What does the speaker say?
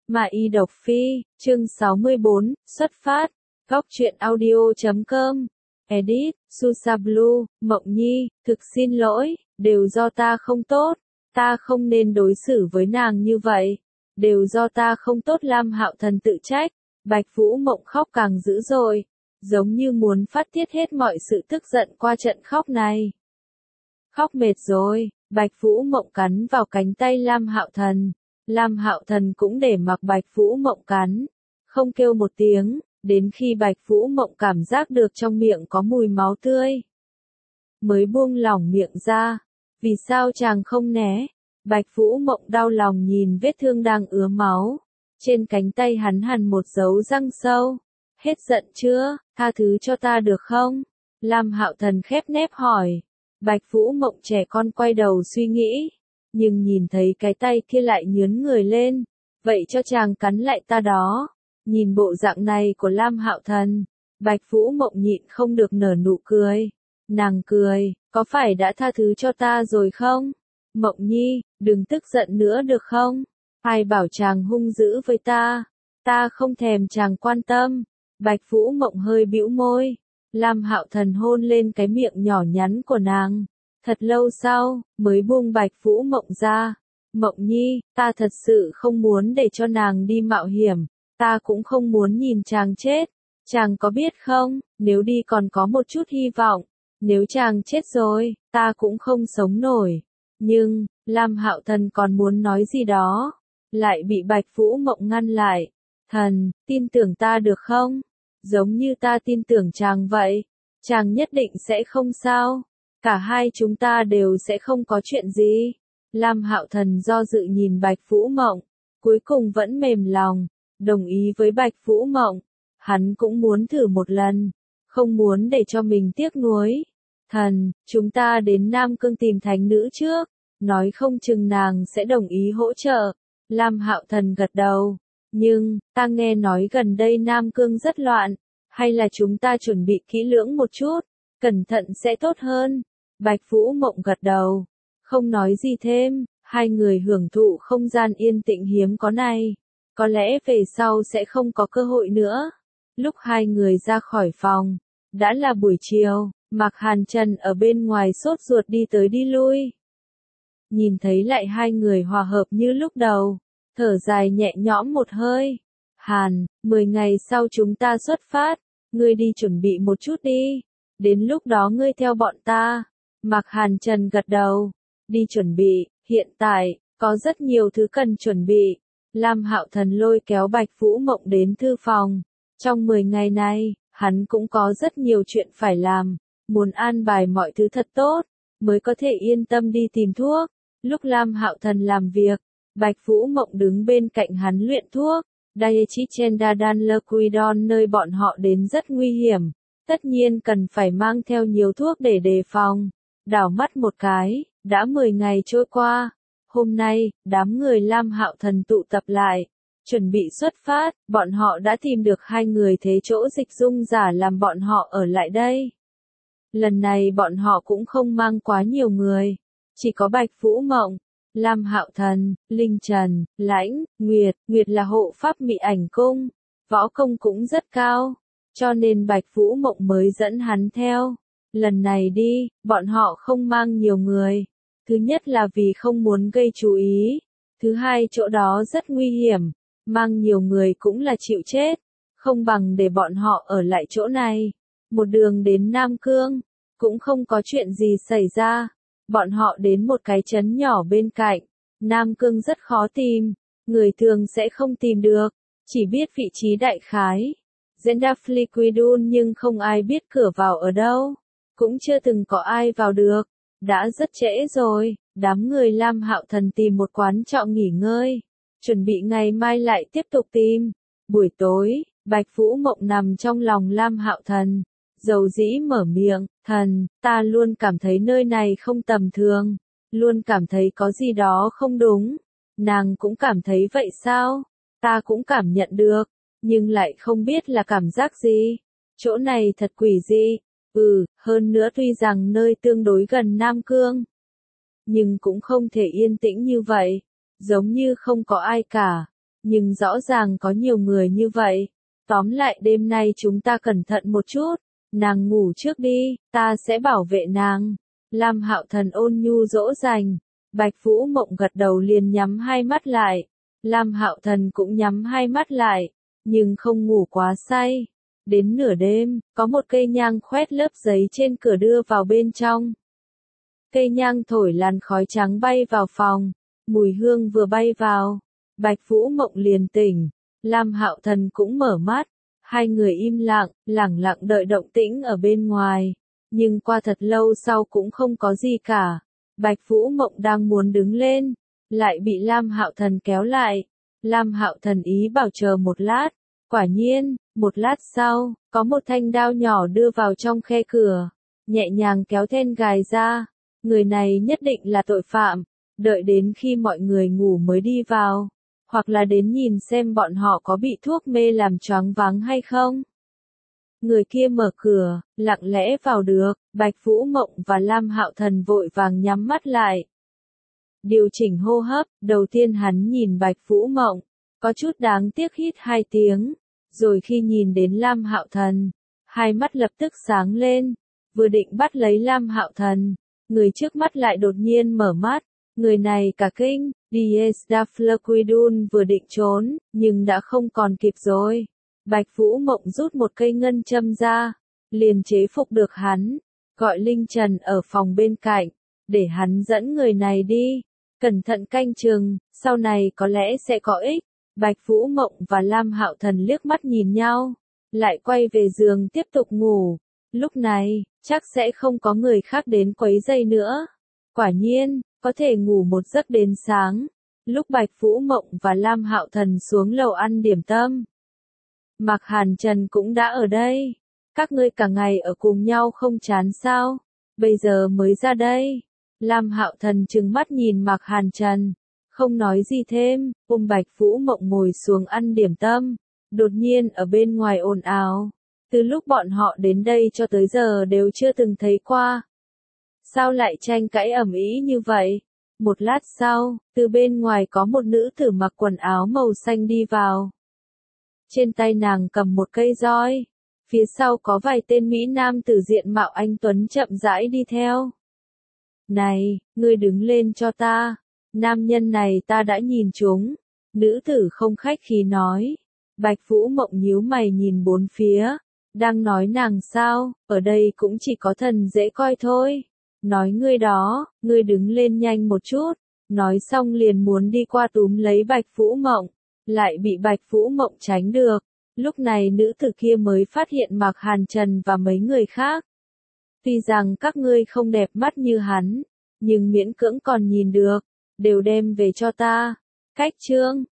Mà y độc phi, chương 64, xuất phát, góc truyện audio.com, edit, Susa Blue, Mộng Nhi, thực xin lỗi, đều do ta không tốt, ta không nên đối xử với nàng như vậy, đều do ta không tốt. Lam Hạo Thần tự trách, Bạch Vũ Mộng khóc càng dữ dội, giống như muốn phát tiết hết mọi sự tức giận qua trận khóc này. Khóc mệt rồi, Bạch Vũ Mộng cắn vào cánh tay Lam Hạo Thần. Lam Hạo Thần cũng để mặc Bạch Vũ Mộng cắn, không kêu một tiếng, đến khi Bạch Vũ Mộng cảm giác được trong miệng có mùi máu tươi, mới buông lỏng miệng ra. Vì sao chàng không né? Bạch Vũ Mộng đau lòng nhìn vết thương đang ứa máu, trên cánh tay hắn hằn một dấu răng sâu. Hết giận chưa? Tha thứ cho ta được không? Lam Hạo Thần khép nép hỏi. Bạch Vũ Mộng trẻ con quay đầu suy nghĩ, nhưng nhìn thấy cái tay kia lại nhướn người lên. Vậy cho chàng cắn lại ta đó. Nhìn bộ dạng này của Lam Hạo Thần, Bạch Vũ Mộng nhịn không được nở nụ cười. Nàng cười, có phải đã tha thứ cho ta rồi không? Mộng Nhi, đừng tức giận nữa được không? Ai bảo chàng hung dữ với ta? Ta không thèm chàng quan tâm. Bạch Vũ Mộng hơi bĩu môi. Lam Hạo Thần hôn lên cái miệng nhỏ nhắn của nàng. Thật lâu sau, mới buông Bạch Vũ Mộng ra. Mộng Nhi, ta thật sự không muốn để cho nàng đi mạo hiểm. Ta cũng không muốn nhìn chàng chết. Chàng có biết không, nếu đi còn có một chút hy vọng. Nếu chàng chết rồi, ta cũng không sống nổi. Nhưng, Lam Hạo Thần còn muốn nói gì đó, lại bị Bạch Vũ Mộng ngăn lại. Thần, tin tưởng ta được không? Giống như ta tin tưởng chàng vậy. Chàng nhất định sẽ không sao. Cả hai chúng ta đều sẽ không có chuyện gì. Lam Hạo Thần do dự nhìn Bạch Vũ Mộng, cuối cùng vẫn mềm lòng, đồng ý với Bạch Vũ Mộng. Hắn cũng muốn thử một lần, không muốn để cho mình tiếc nuối. Thần, chúng ta đến Nam Cương tìm thánh nữ trước, nói không chừng nàng sẽ đồng ý hỗ trợ. Lam Hạo Thần gật đầu. Nhưng, ta nghe nói gần đây Nam Cương rất loạn, hay là chúng ta chuẩn bị kỹ lưỡng một chút, cẩn thận sẽ tốt hơn. Bạch Vũ Mộng gật đầu, không nói gì thêm, hai người hưởng thụ không gian yên tĩnh hiếm có này. Có lẽ về sau sẽ không có cơ hội nữa. Lúc hai người ra khỏi phòng, đã là buổi chiều, Mạc Hàn Trần ở bên ngoài sốt ruột đi tới đi lui. Nhìn thấy lại hai người hòa hợp như lúc đầu, thở dài nhẹ nhõm một hơi. Hàn, 10 ngày sau chúng ta xuất phát, ngươi đi chuẩn bị một chút đi. Đến lúc đó ngươi theo bọn ta. Mạc Hàn Trần gật đầu. Đi chuẩn bị, hiện tại, có rất nhiều thứ cần chuẩn bị. Lam Hạo Thần lôi kéo Bạch Vũ Mộng đến thư phòng. Trong 10 ngày này, hắn cũng có rất nhiều chuyện phải làm. Muốn an bài mọi thứ thật tốt, mới có thể yên tâm đi tìm thuốc. Lúc Lam Hạo Thần làm việc, Bạch Vũ Mộng đứng bên cạnh hắn luyện thuốc. Daiichi-Chendadan-Liquidon nơi bọn họ đến rất nguy hiểm. Tất nhiên cần phải mang theo nhiều thuốc để đề phòng. Đảo mắt một cái, đã 10 ngày trôi qua. Hôm nay, đám người Lam Hạo Thần tụ tập lại. Chuẩn bị xuất phát, bọn họ đã tìm được hai người thế chỗ dịch dung giả làm bọn họ ở lại đây. Lần này bọn họ cũng không mang quá nhiều người. Chỉ có Bạch Vũ Mộng, Lam Hạo Thần, Linh Trần, Lãnh, Nguyệt. Nguyệt là hộ pháp Mị Ảnh Cung, võ công cũng rất cao, cho nên Bạch Vũ Mộng mới dẫn hắn theo. Lần này đi, bọn họ không mang nhiều người. Thứ nhất là vì không muốn gây chú ý. Thứ hai chỗ đó rất nguy hiểm, mang nhiều người cũng là chịu chết. Không bằng để bọn họ ở lại chỗ này. Một đường đến Nam Cương, cũng không có chuyện gì xảy ra. Bọn họ đến một cái trấn nhỏ bên cạnh. Nam Cương rất khó tìm, người thường sẽ không tìm được, chỉ biết vị trí đại khái. Zendafliquidun nhưng không ai biết cửa vào ở đâu, cũng chưa từng có ai vào được. Đã rất trễ rồi, đám người Lam Hạo Thần tìm một quán trọ nghỉ ngơi, chuẩn bị ngày mai lại tiếp tục tìm. Buổi tối, Bạch Vũ Mộng nằm trong lòng Lam Hạo Thần, dầu dĩ mở miệng. Thần, ta luôn cảm thấy nơi này không tầm thường, luôn cảm thấy có gì đó không đúng. Nàng cũng cảm thấy vậy sao? Ta cũng cảm nhận được, nhưng lại không biết là cảm giác gì. Chỗ này thật quỷ dị. Hơn nữa tuy rằng nơi tương đối gần Nam Cương, nhưng cũng không thể yên tĩnh như vậy, giống như không có ai cả. nhưng rõ ràng có nhiều người như vậy. Tóm lại đêm nay chúng ta cẩn thận một chút, nàng ngủ trước đi, ta sẽ bảo vệ nàng. Lam Hạo Thần ôn nhu dỗ dành, Bạch Vũ Mộng gật đầu liền nhắm hai mắt lại. Lam Hạo Thần cũng nhắm hai mắt lại, nhưng không ngủ quá say. Đến nửa đêm, có một cây nhang khoét lớp giấy trên cửa đưa vào bên trong. Cây nhang thổi làn khói trắng bay vào phòng, mùi hương vừa bay vào, Bạch Vũ Mộng liền tỉnh, Lam Hạo Thần cũng mở mắt, hai người im lặng, lẳng lặng đợi động tĩnh ở bên ngoài, nhưng qua thật lâu sau cũng không có gì cả. Bạch Vũ Mộng đang muốn đứng lên, lại bị Lam Hạo Thần kéo lại. Lam Hạo Thần ý bảo chờ một lát, quả nhiên, một lát sau, có một thanh đao nhỏ đưa vào trong khe cửa, nhẹ nhàng kéo then gài ra. Người này nhất định là tội phạm, đợi đến khi mọi người ngủ mới đi vào, hoặc là đến nhìn xem bọn họ có bị thuốc mê làm choáng váng hay không. Người kia mở cửa, lặng lẽ vào được, Bạch Vũ Mộng và Lam Hạo Thần vội vàng nhắm mắt lại. Điều chỉnh hô hấp, đầu tiên hắn nhìn Bạch Vũ Mộng, có chút đáng tiếc hít hai tiếng, rồi khi nhìn đến Lam Hạo Thần, hai mắt lập tức sáng lên, vừa định bắt lấy Lam Hạo Thần, người trước mắt lại đột nhiên mở mắt, người này cả kinh, Diesdaflequidun vừa định trốn, nhưng đã không còn kịp rồi. Bạch Vũ Mộng rút một cây ngân châm ra, liền chế phục được hắn, gọi Linh Trần ở phòng bên cạnh, để hắn dẫn người này đi, cẩn thận canh chừng, sau này có lẽ sẽ có ích. Bạch Vũ Mộng và Lam Hạo Thần liếc mắt nhìn nhau, lại quay về giường tiếp tục ngủ. Lúc này, chắc sẽ không có người khác đến quấy rầy nữa. Quả nhiên, có thể ngủ một giấc đến sáng. Lúc Bạch Vũ Mộng và Lam Hạo Thần xuống lầu ăn điểm tâm, Mạc Hàn Trần cũng đã ở đây. Các ngươi cả ngày ở cùng nhau không chán sao? Bây giờ mới ra đây. Lam Hạo Thần trừng mắt nhìn Mạc Hàn Trần, không nói gì thêm, ôm Bạch Vũ Mộng ngồi xuống ăn điểm tâm. Đột nhiên ở bên ngoài ồn ào. Từ lúc bọn họ đến đây cho tới giờ đều chưa từng thấy qua. Sao lại tranh cãi ầm ĩ như vậy? Một lát sau, từ bên ngoài có một nữ tử mặc quần áo màu xanh đi vào. Trên tay nàng cầm một cây roi. Phía sau có vài tên Mỹ Nam tử diện mạo anh tuấn chậm rãi đi theo. Này, ngươi đứng lên cho ta. Nam nhân này ta đã nhìn chúng. Nữ tử không khách khí nói. Bạch Vũ Mộng nhíu mày nhìn bốn phía. Đang nói nàng sao, ở đây cũng chỉ có thần dễ coi thôi. Nói ngươi đó, ngươi đứng lên nhanh một chút. Nói xong liền muốn đi qua túm lấy Bạch Vũ Mộng, lại bị Bạch Vũ Mộng tránh được. Lúc này nữ tử kia mới phát hiện Mạc Hàn Trần và mấy người khác. Tuy rằng các ngươi không đẹp mắt như hắn, nhưng miễn cưỡng còn nhìn được, đều đem về cho ta. Cách chương